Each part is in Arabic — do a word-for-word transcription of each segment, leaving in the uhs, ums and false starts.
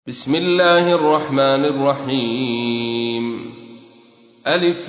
بسم الله الرحمن الرحيم. ألف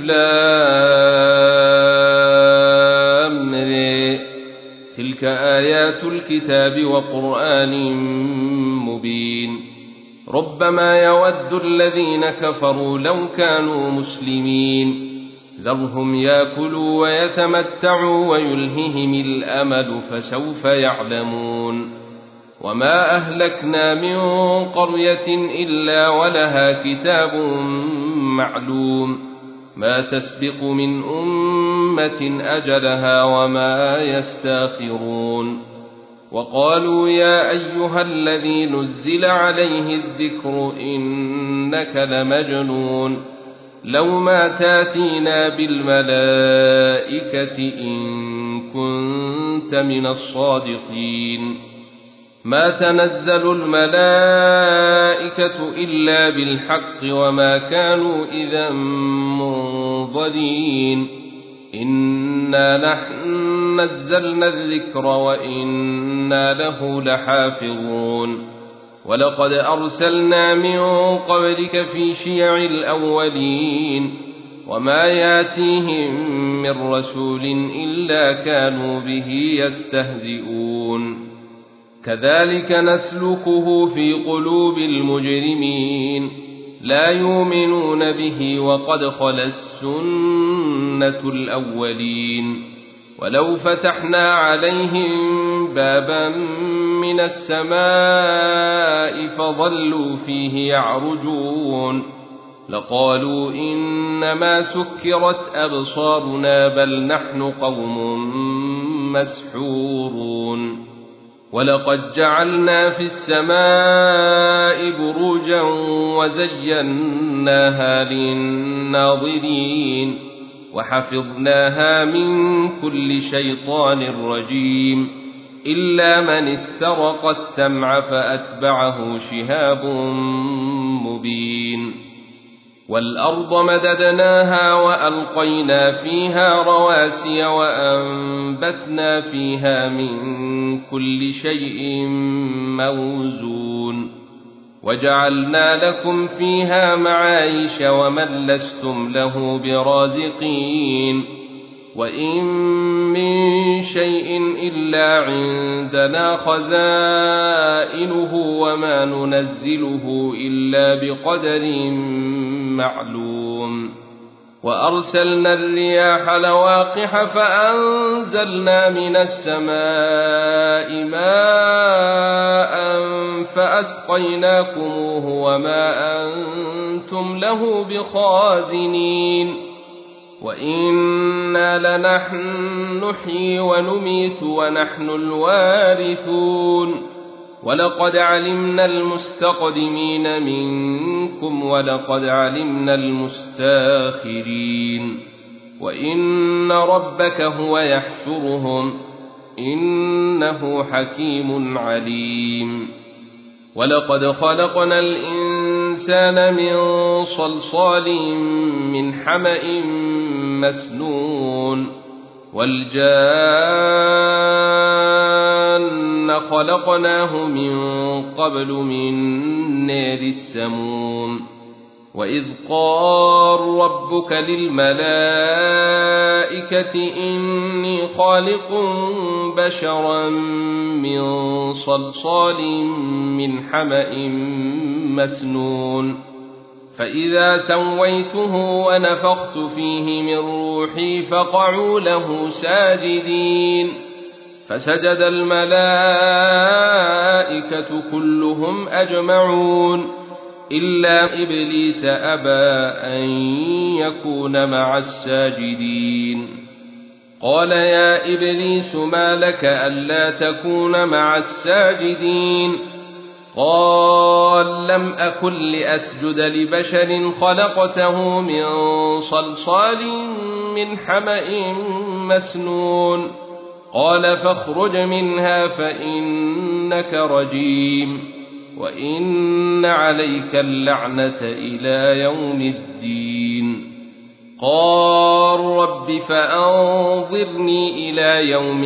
لام ر. تلك آيات الكتاب وقرآن مبين. ربما يود الذين كفروا لو كانوا مسلمين. ذرهم يأكلوا ويتمتعوا ويلههم الأمل فسوف يعلمون. وما أهلكنا من قرية إلا ولها كتاب معلوم ما تسبق من أمة أجلها وما يستاخرون. وقالوا يا أيها الذي نزل عليه الذكر إنك لمجنون لو ما تاتينا بالملائكة إن كنت من الصادقين. ما تنزل الملائكة إلا بالحق وما كانوا إذا منظرين. إنا نحن نزلنا الذكر وإنا له لحافظون. ولقد أرسلنا من قبلك في شيع الأولين وما ياتيهم من رسول إلا كانوا به يستهزئون. كذلك نسلكه في قلوب المجرمين لا يؤمنون به وقد خلت سنة الأولين. ولو فتحنا عليهم بابا من السماء فظلوا فيه يعرجون لقالوا إنما سكرت أبصارنا بل نحن قوم مسحورون. ولقد جعلنا في السماء بروجا وزيناها للناظرين وحفظناها من كل شيطان رجيم إلا من استرق السمع فأتبعه شهاب مبين. والأرض مددناها وألقينا فيها رواسي وأنبتنا فيها من كل شيء موزون وجعلنا لكم فيها معايش ومن لستم له برازقين. وإن من شيء إلا عندنا خزائنه وما ننزله إلا بقدر معلوم. وأرسلنا الرياح لواقح فأنزلنا من السماء ماء فأسقيناكموه وما أنتم له بخازنين. وإنا لنحن نحيي ونميت ونحن الوارثون. ولقد علمنا المستقدمين منكم ولقد علمنا المستاخرين. وإن ربك هو يحشرهم إنه حكيم عليم. ولقد خلقنا الإنسان من صلصال من حمأ مسنون والجان خلقناه من قبل من نار السموم. وإذ قال ربك للملائكة إني خالق بشرا من صلصال من حمأ مسنون فإذا سويته ونفخت فيه من روحي فقعوا له ساجدين. فسجد الملائكة كلهم أجمعون إلا إبليس أبى أن يكون مع الساجدين. قال يا إبليس ما لك ألا تكون مع الساجدين؟ قال لم أكن لأسجد لبشر خلقته من صلصال من حمأ مسنون. قال فاخرج منها فإنك رجيم وإن عليك اللعنة إلى يوم الدين. قال رب فأنظرني إلى يوم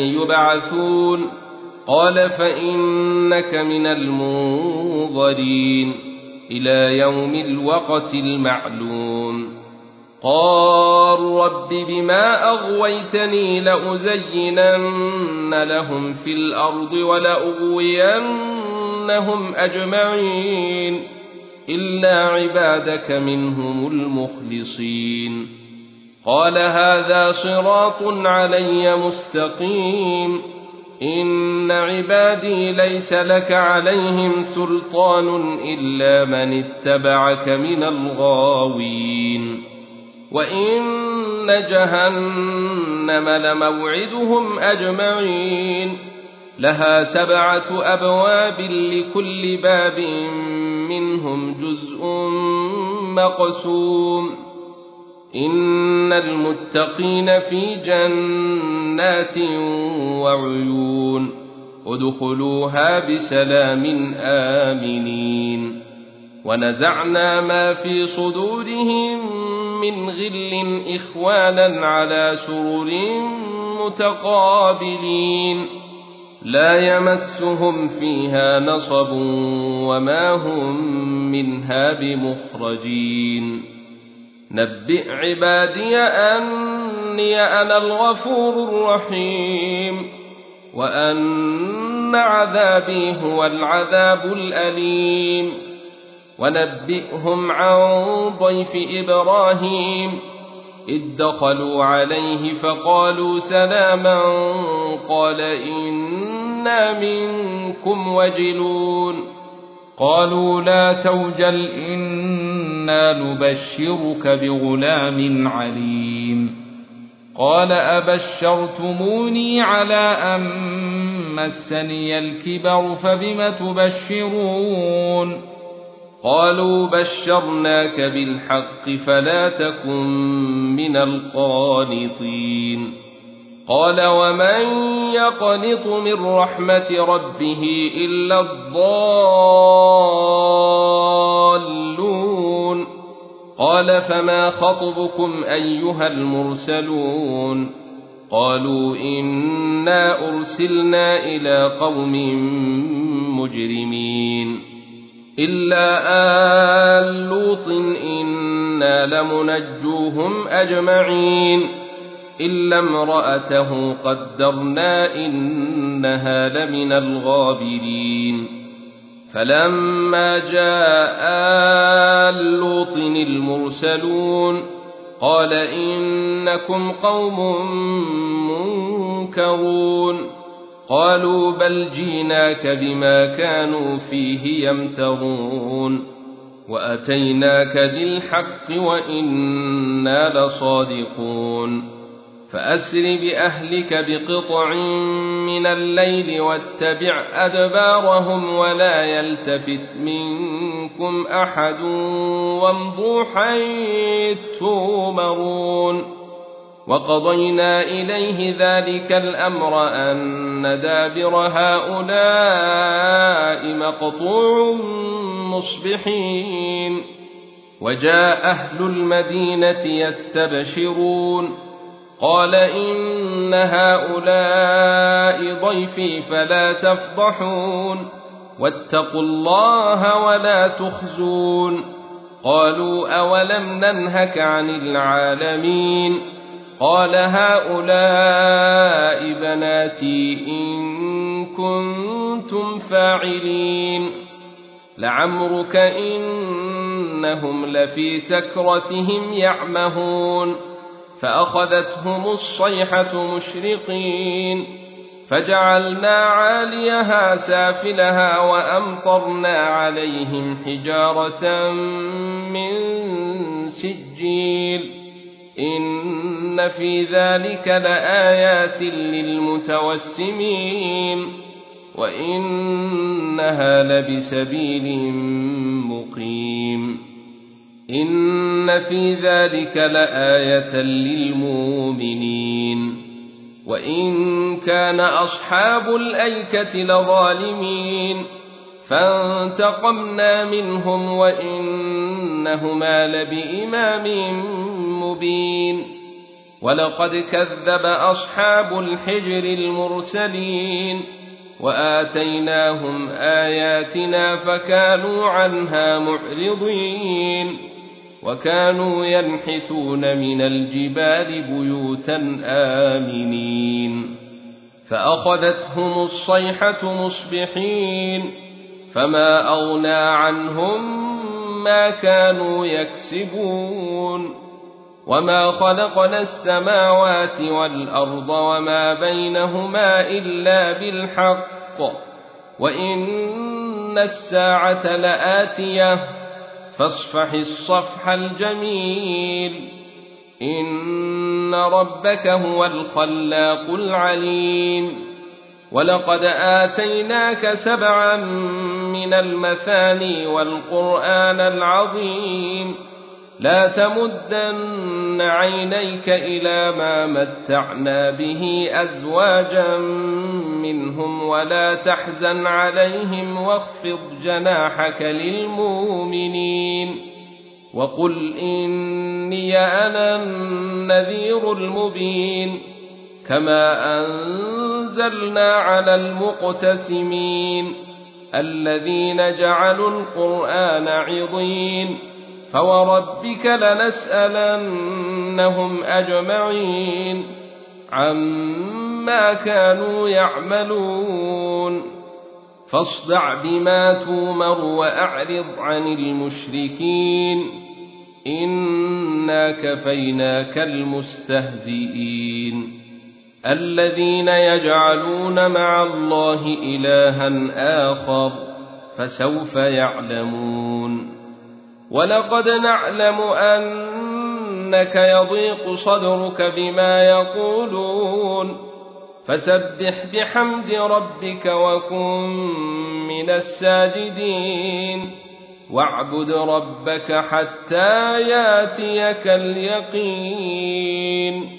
يبعثون. قال فإنك من المنظرين إلى يوم الوقت المعلوم. قال رب بما أغويتني لأزينن لهم في الأرض ولأغوينهم أجمعين إلا عبادك منهم المخلصين. قال هذا صراط علي مستقيم إن عبادي ليس لك عليهم سلطان إلا من اتبعك من الغاوين. وإن جهنم لموعدهم أجمعين لها سبعة أبواب لكل باب منهم جزء مقسوم. إن المتقين في جنات وعيون ادخلوها بسلام آمنين. ونزعنا ما في صدورهم من غل إخوانا على سرر متقابلين لا يمسهم فيها نصب وما هم منها بمخرجين. نبئ عبادي أني أنا الغفور الرحيم وأن عذابي هو العذاب الأليم. ونبئهم عن ضيف إبراهيم إذ دخلوا عليه فقالوا سلاما قال إنا منكم وجلون قالوا لا توجل إنا نبشرك بغلام عليم. قال أبشرتموني على أن مسني الكبر فبم تبشرون قالوا بشرناك بالحق فلا تكن من القانطين. قال ومن يقنط من رحمة ربه إلا الضالون. قال فما خطبكم أيها المرسلون قالوا إنا أرسلنا إلى قوم مجرمين إلا آل لوط إنا لمنجوهم أجمعين إلا امرأته قدرنا إنها لمن الغابرين. فلما جاء آل لوط المرسلون قال إنكم قوم منكرون قالوا بل جيناك بما كانوا فيه يمترون وأتيناك بالحق وإنا لصادقون. فأسر بأهلك بقطع من الليل واتبع أدبارهم ولا يلتفت منكم أحد وامضوا حيث تؤمرون. وقضينا إليه ذلك الأمر أن دابر هؤلاء مقطوع مصبحين. وجاء أهل المدينة يستبشرون قال إن هؤلاء ضيفي فلا تفضحون واتقوا الله ولا تخزون. قالوا أولم ننهك عن العالمين قال هؤلاء بناتي إن كنتم فاعلين. لعمرك إنهم لفي سكرتهم يعمهون فأخذتهم الصيحة مشرقين فجعلنا عاليها سافلها وأمطرنا عليهم حجارة من سجيل إن في ذلك لآيات للمتوسمين وإنها لبسبيل مقيم. إن في ذلك لآية للمؤمنين. وإن كان أصحاب الأيكة لظالمين فانتقمنا منهم وإنهما لبإمام مبين. ولقد كذب أصحاب الحجر المرسلين وآتيناهم آياتنا فكانوا عنها معرضين وكانوا ينحتون من الجبال بيوتا آمنين فأخذتهم الصيحة مصبحين فما أغنى عنهم ما كانوا يكسبون وما خلقنا السماوات والأرض وما بينهما إلا بالحق وإن الساعة لآتية فاصفح الصفح الجميل إن ربك هو الخلاق العليم ولقد آتيناك سبعا من المثاني والقرآن العظيم لا تمدن عينيك إلى ما متعنا به أزواجا منهم ولا تحزن عليهم واخفض جناحك للمؤمنين وقل إني أنا النذير المبين كما أنزلنا على المقتسمين الذين جعلوا القرآن عضين فوربك لنسألنهم أجمعين عما كانوا يعملون فاصدع بما تومر وأعرض عن المشركين إنا كفيناك المستهزئين الذين يجعلون مع الله إلها آخر فسوف يعلمون ولقد نعلم أنك يضيق صدرك بما يقولون فسبح بحمد ربك وكن من الساجدين واعبد ربك حتى ياتيك اليقين